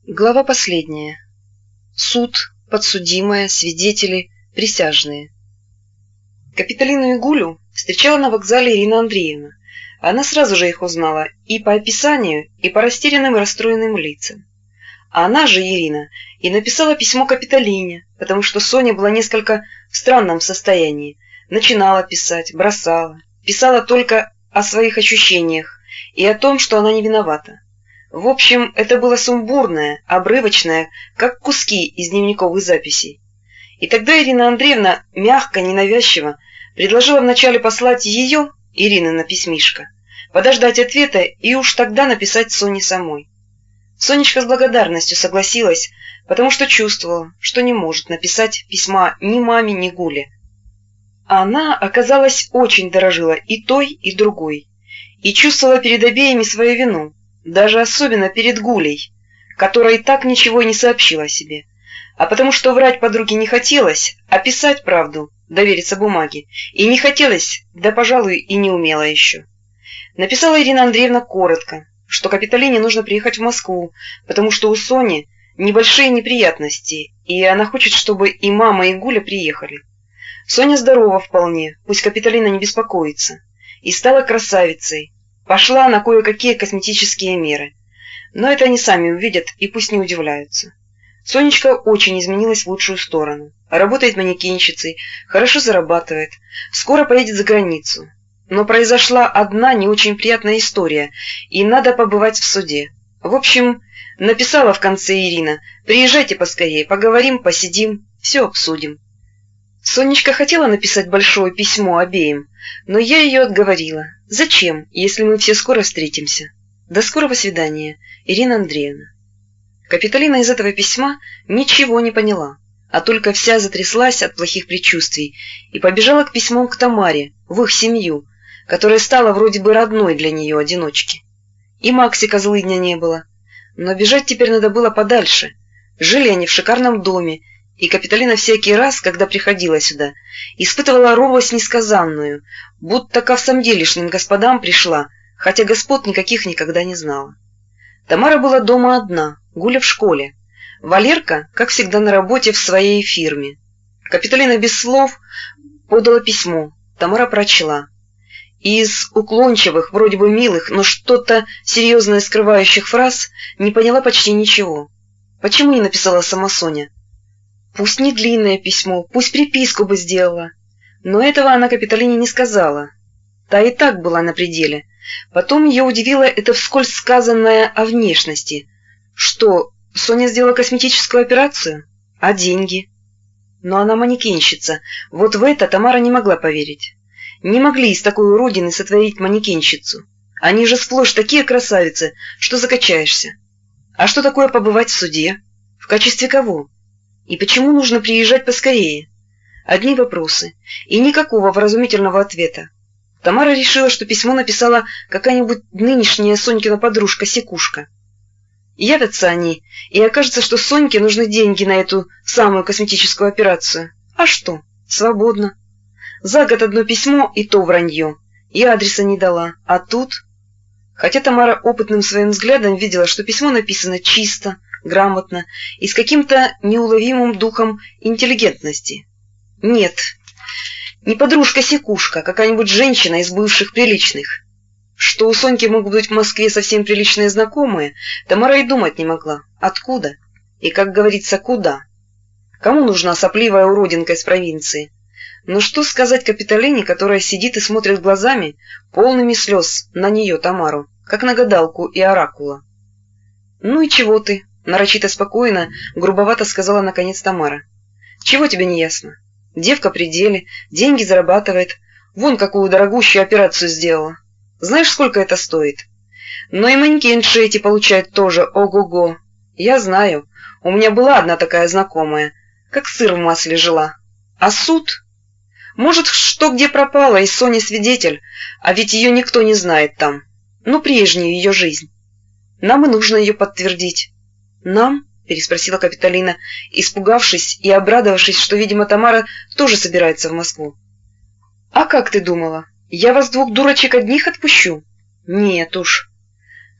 Глава последняя. Суд, подсудимая, свидетели, присяжные. Капитолину и Гулю встречала на вокзале Ирина Андреевна. Она сразу же их узнала и по описанию, и по растерянным и расстроенным лицам. А она же, Ирина, и написала письмо Капитолине, потому что Соня была несколько в странном состоянии. Начинала писать, бросала, писала только о своих ощущениях и о том, что она не виновата. В общем, это было сумбурное, обрывочное, как куски из дневниковых записей. И тогда Ирина Андреевна мягко, ненавязчиво предложила вначале послать ее, Ирины, на письмишко, подождать ответа и уж тогда написать Соне самой. Сонечка с благодарностью согласилась, потому что чувствовала, что не может написать письма ни маме, ни Гуле. Она, оказалось, очень дорожила и той, и другой, и чувствовала перед обеими свою вину. Даже особенно перед Гулей, которая и так ничего и не сообщила о себе. А потому что врать подруге не хотелось, а писать правду, довериться бумаге, и не хотелось, да, пожалуй, и не умела еще. Написала Ирина Андреевна коротко, что Капитолине нужно приехать в Москву, потому что у Сони небольшие неприятности, и она хочет, чтобы и мама, и Гуля приехали. Соня здорова вполне, пусть Капитолина не беспокоится, и стала красавицей. Пошла на кое-какие косметические меры. Но это они сами увидят и пусть не удивляются. Сонечка очень изменилась в лучшую сторону. Работает манекенщицей, хорошо зарабатывает, скоро поедет за границу. Но произошла одна не очень приятная история, и надо побывать в суде. В общем, написала в конце Ирина: «Приезжайте поскорее, поговорим, посидим, все обсудим». Сонечка хотела написать большое письмо обеим, но я ее отговорила. Зачем, если мы все скоро встретимся? До скорого свидания, Ирина Андреевна. Капитолина из этого письма ничего не поняла, а только вся затряслась от плохих предчувствий и побежала к письмам к Тамаре, в их семью, которая стала вроде бы родной для нее одиночки. И Максика злыдня не было, но бежать теперь надо было подальше. Жили они в шикарном доме, и Капитолина всякий раз, когда приходила сюда, испытывала робость несказанную, будто ко всамделишним господам пришла, хотя господ никаких никогда не знала. Тамара была дома одна, Гуля в школе. Валерка, как всегда, на работе в своей фирме. Капитолина без слов подала письмо, Тамара прочла. Из уклончивых, вроде бы милых, но что-то серьезное скрывающих фраз не поняла почти ничего. Почему не написала сама Соня? Пусть не длинное письмо, пусть приписку бы сделала. Но этого она Капитолине не сказала. Та и так была на пределе. Потом ее удивило это вскользь сказанное о внешности. Что, Соня сделала косметическую операцию? А деньги? Но она манекенщица. Вот в это Тамара не могла поверить. Не могли из такой уродины сотворить манекенщицу. Они же сплошь такие красавицы, что закачаешься. А что такое побывать в суде? В качестве кого? И почему нужно приезжать поскорее? Одни вопросы и никакого вразумительного ответа. Тамара решила, что письмо написала какая-нибудь нынешняя Сонькина подружка Секушка. Явятся они, и окажется, что Соньке нужны деньги на эту самую косметическую операцию. А что? Свободно. За год одно письмо, и то вранье. И адреса не дала. А тут... Хотя Тамара опытным своим взглядом видела, что письмо написано чисто, грамотно и с каким-то неуловимым духом интеллигентности. Нет, не подружка-секушка, а какая-нибудь женщина из бывших приличных. Что у Соньки могут быть в Москве совсем приличные знакомые, Тамара и думать не могла. Откуда? И, как говорится, куда? Кому нужна сопливая уродинка из провинции? Но что сказать Капитолине, которая сидит и смотрит глазами, полными слез, на нее, Тамару, как на гадалку и оракула? «Ну и чего ты?» — нарочито спокойно, грубовато сказала наконец Тамара. «Чего тебе не ясно? Девка при деле, деньги зарабатывает, вон какую дорогущую операцию сделала. Знаешь, сколько это стоит? Но и манекенши эти получают тоже, ого-го. Я знаю, у меня была одна такая знакомая, как сыр в масле жила. А суд? Может, что где пропало, и Соня свидетель, а ведь ее никто не знает там. Ну, прежнюю ее жизнь. Нам и нужно ее подтвердить». «Нам?» — переспросила Капитолина, испугавшись и обрадовавшись, что, видимо, Тамара тоже собирается в Москву. «А как ты думала? Я вас двух дурочек одних отпущу?» «Нет уж».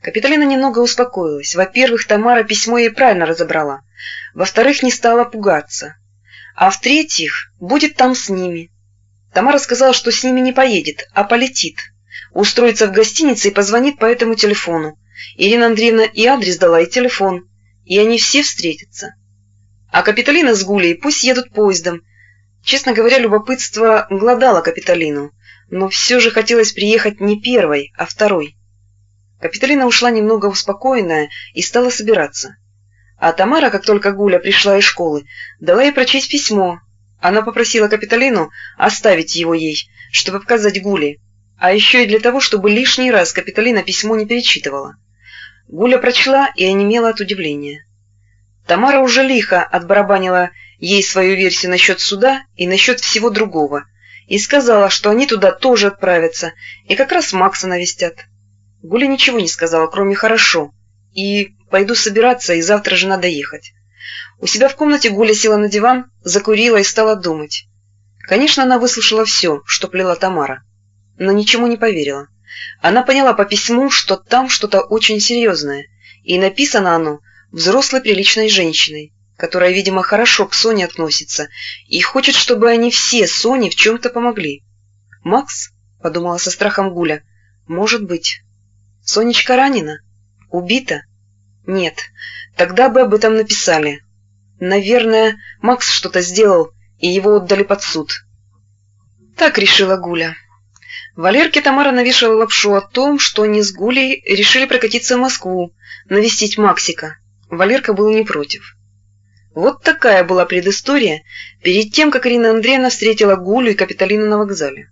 Капитолина немного успокоилась. Во-первых, Тамара письмо ей правильно разобрала. Во-вторых, не стала пугаться. А в-третьих, будет там с ними. Тамара сказала, что с ними не поедет, а полетит. Устроится в гостинице и позвонит по этому телефону. Ирина Андреевна и адрес дала, и телефон. И они все встретятся. А Капитолина с Гулей пусть едут поездом. Честно говоря, любопытство глодало Капитолину. Но все же хотелось приехать не первой, а второй. Капитолина ушла немного успокоенная и стала собираться. А Тамара, как только Гуля пришла из школы, дала ей прочесть письмо. Она попросила Капитолину оставить его ей, чтобы показать Гуле, а еще и для того, чтобы лишний раз Капитолина письмо не перечитывала. Гуля прочла и онемела от удивления. Тамара уже лихо отбарабанила ей свою версию насчет суда и насчет всего другого, и сказала, что они туда тоже отправятся, и как раз Макса навестят. Гуля ничего не сказала, кроме «хорошо», и «пойду собираться, и завтра же надо ехать». У себя в комнате Гуля села на диван, закурила и стала думать. Конечно, она выслушала все, что плела Тамара, но ничему не поверила. Она поняла по письму, что там что-то очень серьезное, и написано оно взрослой приличной женщиной, которая, видимо, хорошо к Соне относится и хочет, чтобы они все Соне в чем-то помогли. «Макс?» — подумала со страхом Гуля. «Может быть. Сонечка ранена? Убита? Нет, тогда бы об этом написали. Наверное, Макс что-то сделал, и его отдали под суд». Так решила Гуля. Валерке Тамара навешала лапшу о том, что они с Гулей решили прокатиться в Москву, навестить Максика. Валерка был не против. Вот такая была предыстория перед тем, как Ирина Андреевна встретила Гулю и Капитолину на вокзале.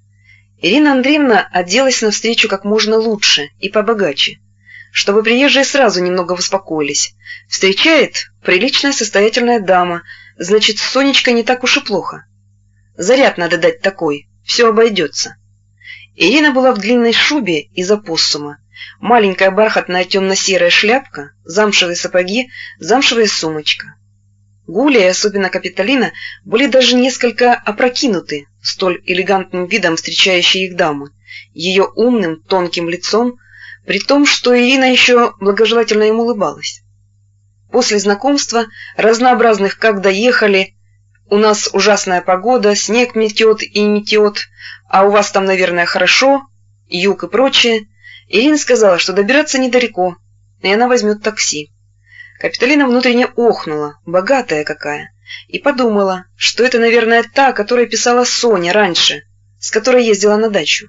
Ирина Андреевна оделась навстречу как можно лучше и побогаче, чтобы приезжие сразу немного успокоились. Встречает приличная состоятельная дама, значит, с Сонечкой не так уж и плохо. Заряд надо дать такой, все обойдется. Ирина была в длинной шубе из опоссума, маленькая бархатная темно-серая шляпка, замшевые сапоги, замшевая сумочка. Гуля и особенно Капитолина были даже несколько опрокинуты столь элегантным видом встречающей их дамы, ее умным, тонким лицом, при том, что Ирина еще благожелательно им улыбалась. После знакомства, разнообразных «как доехали», «у нас ужасная погода», «снег метет и метет», «а у вас там, наверное, хорошо», «юг» и прочее, Ирина сказала, что добираться недалеко, и она возьмет такси. Капитолина внутренне охнула, богатая какая, и подумала, что это, наверное, та, о которой писала Соня раньше, с которой ездила на дачу.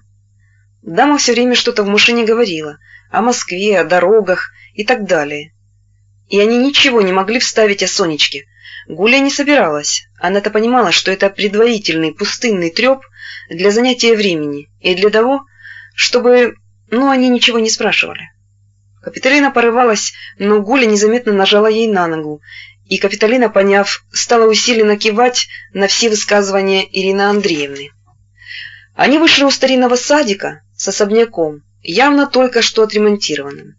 Дама все время что-то в машине говорила, о Москве, о дорогах и так далее. И они ничего не могли вставить о Сонечке. Гуля не собиралась, она-то понимала, что это предварительный пустынный треп для занятия времени и для того, чтобы... они ничего не спрашивали. Капитолина порывалась, но Гуля незаметно нажала ей на ногу, и Капитолина, поняв, стала усиленно кивать на все высказывания Ирины Андреевны. Они вышли у старинного садика с особняком, явно только что отремонтированным.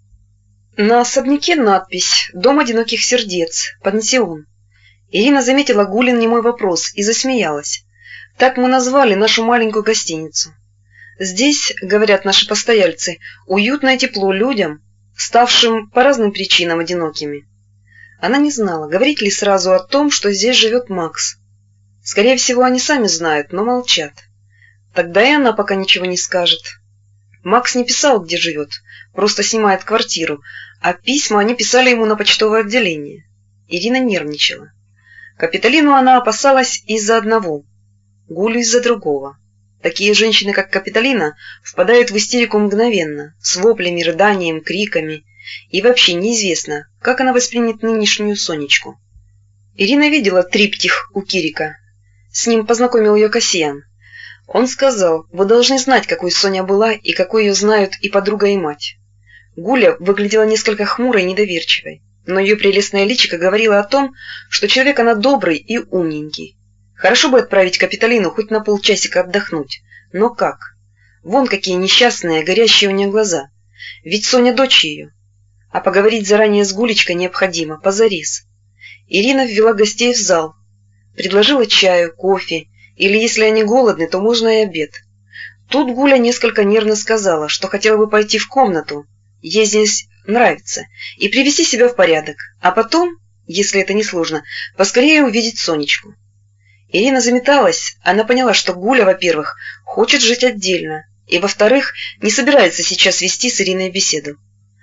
На особняке надпись «Дом одиноких сердец, пансион». Ирина заметила Гулин немой вопрос и засмеялась. «Так мы назвали нашу маленькую гостиницу. Здесь, говорят наши постояльцы, уютно и тепло людям, ставшим по разным причинам одинокими». Она не знала, говорить ли сразу о том, что здесь живет Макс. Скорее всего, они сами знают, но молчат. Тогда и она пока ничего не скажет. Макс не писал, где живет, просто снимает квартиру, а письма они писали ему на почтовое отделение. Ирина нервничала. Капитолину она опасалась из-за одного, Гулю из-за другого. Такие женщины, как Капитолина, впадают в истерику мгновенно, с воплями, рыданием, криками, и вообще неизвестно, как она воспримет нынешнюю Сонечку. Ирина видела триптих у Кирика. С ним познакомил ее Касьян. Он сказал: «Вы должны знать, какой Соня была и какой ее знают и подруга, и мать». Гуля выглядела несколько хмурой и недоверчивой, но ее прелестное личико говорило о том, что человек она добрый и умненький. Хорошо бы отправить Капитолину хоть на полчасика отдохнуть, но как? Вон какие несчастные, горящие у нее глаза. Ведь Соня дочь ее. А поговорить заранее с Гулечкой необходимо, позарез. Ирина ввела гостей в зал, предложила чаю, кофе, или, если они голодны, то можно и обед. Тут Гуля несколько нервно сказала, что хотела бы пойти в комнату, ей здесь нравится, и привести себя в порядок, а потом, если это не сложно, поскорее увидеть Сонечку. Ирина заметалась, она поняла, что Гуля, во-первых, хочет жить отдельно, и, во-вторых, не собирается сейчас вести с Ириной беседу.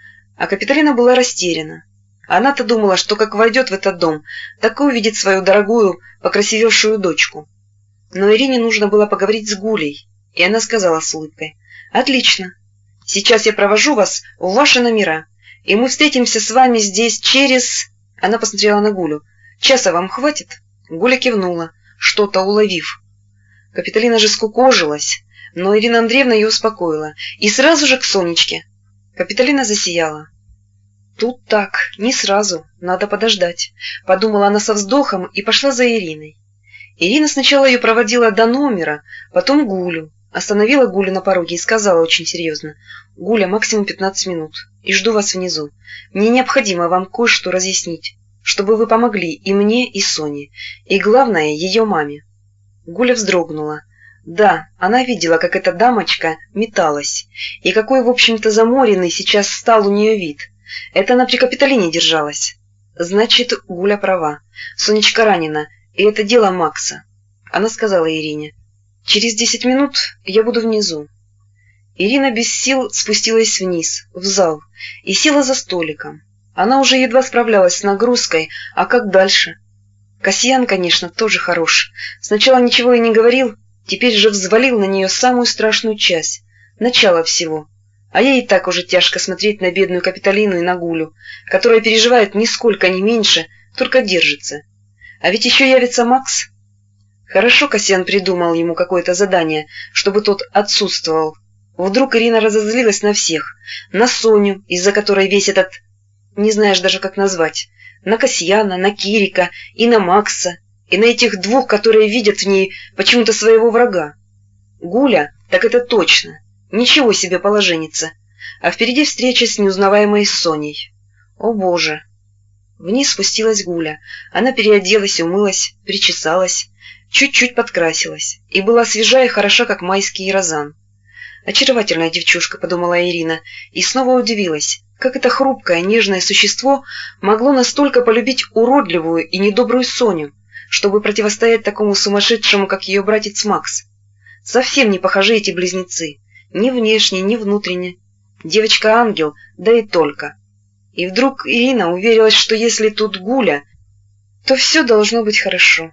А Капитолина была растеряна. Она-то думала, что как войдет в этот дом, так и увидит свою дорогую, покрасивевшую дочку. Но Ирине нужно было поговорить с Гулей, и она сказала с улыбкой: «Отлично. Сейчас я провожу вас в ваши номера, и мы встретимся с вами здесь через...» Она посмотрела на Гулю. «Часа вам хватит?» Гуля кивнула, что-то уловив. Капитолина же скукожилась, но Ирина Андреевна ее успокоила. И сразу же к Сонечке. Капитолина засияла. «Тут так, не сразу, надо подождать», — подумала она со вздохом и пошла за Ириной. Ирина сначала ее проводила до номера, потом Гулю. Остановила Гулю на пороге и сказала очень серьезно: «Гуля, максимум 15 минут, и жду вас внизу. Мне необходимо вам кое-что разъяснить, чтобы вы помогли и мне, и Соне, и, главное, ее маме». Гуля вздрогнула. Да, она видела, как эта дамочка металась, и какой, в общем-то, заморенный сейчас стал у нее вид. Это она при Капитолине держалась. Значит, Гуля права. Сонечка ранена, и это дело Макса. Она сказала Ирине: «Через 10 минут я буду внизу». Ирина без сил спустилась вниз, в зал, и села за столиком. Она уже едва справлялась с нагрузкой, а как дальше? Касьян, конечно, тоже хорош. Сначала ничего и не говорил, теперь же взвалил на нее самую страшную часть, начало всего. А ей и так уже тяжко смотреть на бедную Капитолину и на Гулю, которая переживает нисколько не меньше, только держится. А ведь еще явится Макс. Хорошо Касьян придумал ему какое-то задание, чтобы тот отсутствовал. Вдруг Ирина разозлилась на всех. На Соню, из-за которой весь этот... не знаешь даже, как назвать. На Касьяна, на Кирика и на Макса. И на этих двух, которые видят в ней почему-то своего врага. Гуля, так это точно. Ничего себе положенница. А впереди встреча с неузнаваемой Соней. О боже! Вниз спустилась Гуля. Она переоделась, умылась, причесалась, чуть-чуть подкрасилась. И была свежа и хороша, как майский розан. «Очаровательная девчушка», — подумала Ирина, и снова удивилась, как это хрупкое, нежное существо могло настолько полюбить уродливую и недобрую Соню, чтобы противостоять такому сумасшедшему, как ее братец Макс. Совсем не похожи эти близнецы, ни внешне, ни внутренне. Девочка-ангел, да и только. И вдруг Ирина уверилась, что если тут Гуля, то все должно быть хорошо.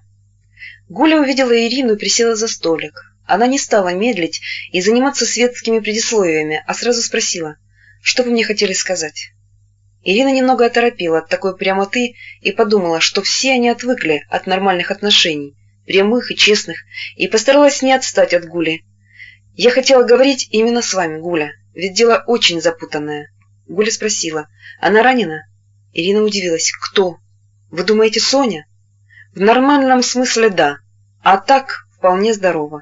Гуля увидела Ирину и присела за столик. Она не стала медлить и заниматься светскими предисловиями, а сразу спросила: «Что вы мне хотели сказать?» Ирина немного оторопела от такой прямоты и подумала, что все они отвыкли от нормальных отношений, прямых и честных, и постаралась не отстать от Гули. «Я хотела говорить именно с вами, Гуля, ведь дело очень запутанное». Гуля спросила: «Она ранена?» Ирина удивилась: «Кто? Вы думаете, Соня?» «В нормальном смысле да, а так вполне здорова».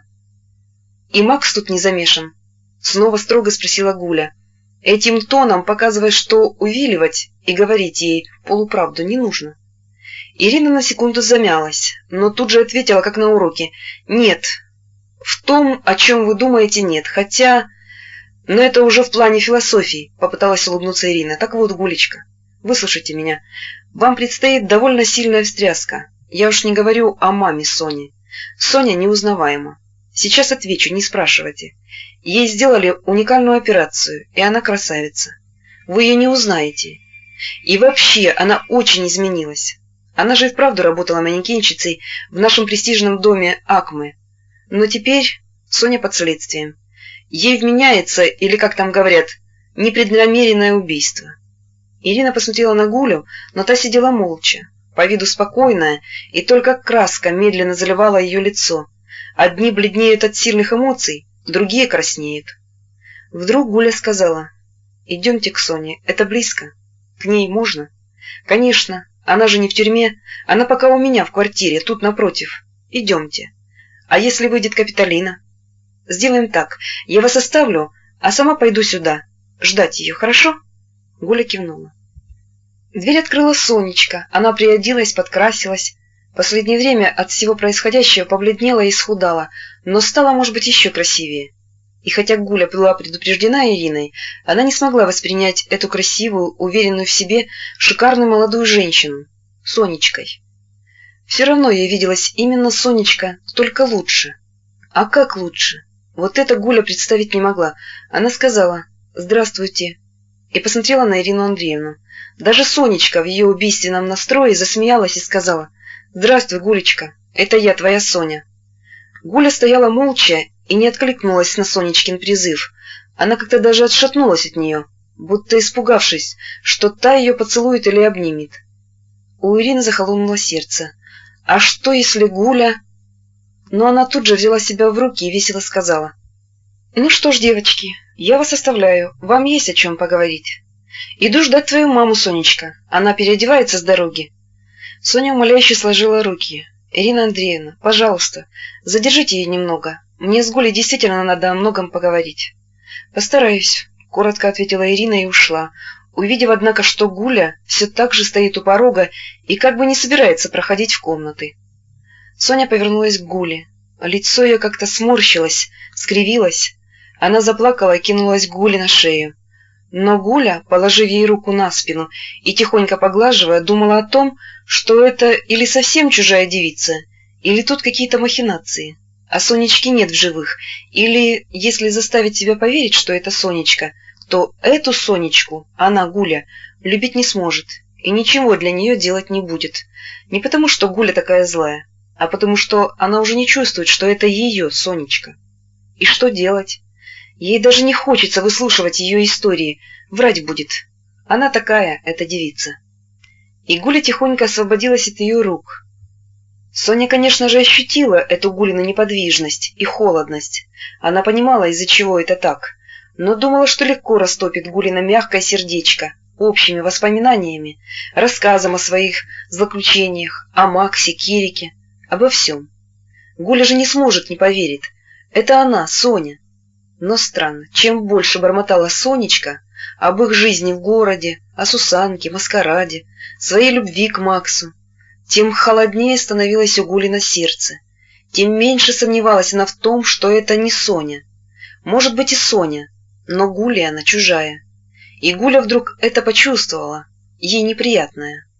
«И Макс тут не замешан?» Снова строго спросила Гуля, этим тоном показывая, что увиливать и говорить ей полуправду не нужно. Ирина на секунду замялась, но тут же ответила, как на уроке: «Нет, в том, о чем вы думаете, нет, хотя... Но это уже в плане философии», — попыталась улыбнуться Ирина. «Так вот, Гулечка, выслушайте меня. Вам предстоит довольно сильная встряска. Я уж не говорю о маме Сони. Соня неузнаваема. Сейчас отвечу, не спрашивайте. Ей сделали уникальную операцию, и она красавица. Вы ее не узнаете. И вообще, она очень изменилась. Она же и вправду работала манекенщицей в нашем престижном доме Акме. Но теперь Соня под следствием. Ей вменяется, или, как там говорят, непреднамеренное убийство». Ирина посмотрела на Гулю, но та сидела молча, по виду спокойная, и только краска медленно заливала ее лицо. Одни бледнеют от сильных эмоций, другие краснеют. Вдруг Гуля сказала: «Идемте к Соне, это близко. К ней можно?» «Конечно, она же не в тюрьме, она пока у меня в квартире, тут напротив. Идемте. А если выйдет Капитолина?» «Сделаем так, я вас оставлю, а сама пойду сюда, ждать ее, хорошо?» Гуля кивнула. Дверь открыла Сонечка, она приоделась, подкрасилась. Последнее время от всего происходящего побледнела и исхудала, но стала, может быть, еще красивее. И хотя Гуля была предупреждена Ириной, она не смогла воспринять эту красивую, уверенную в себе, шикарную молодую женщину Сонечкой. Все равно ей виделась именно Сонечка, только лучше. А как лучше? Вот это Гуля представить не могла. Она сказала «Здравствуйте» и посмотрела на Ирину Андреевну. Даже Сонечка в ее убийственном настрое засмеялась и сказала «Здравствуй, Гулечка, это я, твоя Соня». Гуля стояла молча и не откликнулась на Сонечкин призыв. Она как-то даже отшатнулась от нее, будто испугавшись, что та ее поцелует или обнимет. У Ирины захолонуло сердце. А что, если Гуля... Но она тут же взяла себя в руки и весело сказала: «Ну что ж, девочки, я вас оставляю, вам есть о чем поговорить. Иду ждать твою маму, Сонечка, она переодевается с дороги». Соня умоляюще сложила руки. «Ирина Андреевна, пожалуйста, задержите ее немного. Мне с Гулей действительно надо о многом поговорить». «Постараюсь», — коротко ответила Ирина и ушла, увидев, однако, что Гуля все так же стоит у порога и как бы не собирается проходить в комнаты. Соня повернулась к Гуле. Лицо ее как-то сморщилось, скривилось. Она заплакала и кинулась к Гуле на шею. Но Гуля, положив ей руку на спину и тихонько поглаживая, думала о том, что это или совсем чужая девица, или тут какие-то махинации. А Сонечки нет в живых, или, если заставить себя поверить, что это Сонечка, то эту Сонечку она, Гуля, любить не сможет и ничего для нее делать не будет. Не потому, что Гуля такая злая, а потому что она уже не чувствует, что это ее Сонечка. И что делать? Ей даже не хочется выслушивать ее истории, врать будет. Она такая, эта девица. И Гуля тихонько освободилась от ее рук. Соня, конечно же, ощутила эту Гулину неподвижность и холодность. Она понимала, из-за чего это так, но думала, что легко растопит Гулина мягкое сердечко общими воспоминаниями, рассказом о своих злоключениях, о Максе, Кирике, обо всем. Гуля же не сможет, не поверит. Это она, Соня. Но странно, чем больше бормотала Сонечка об их жизни в городе, о Сусанке, маскараде, своей любви к Максу, тем холоднее становилось у Гули на сердце, тем меньше сомневалась она в том, что это не Соня. Может быть и Соня, но Гуле она чужая. И Гуля вдруг это почувствовала, ей неприятная.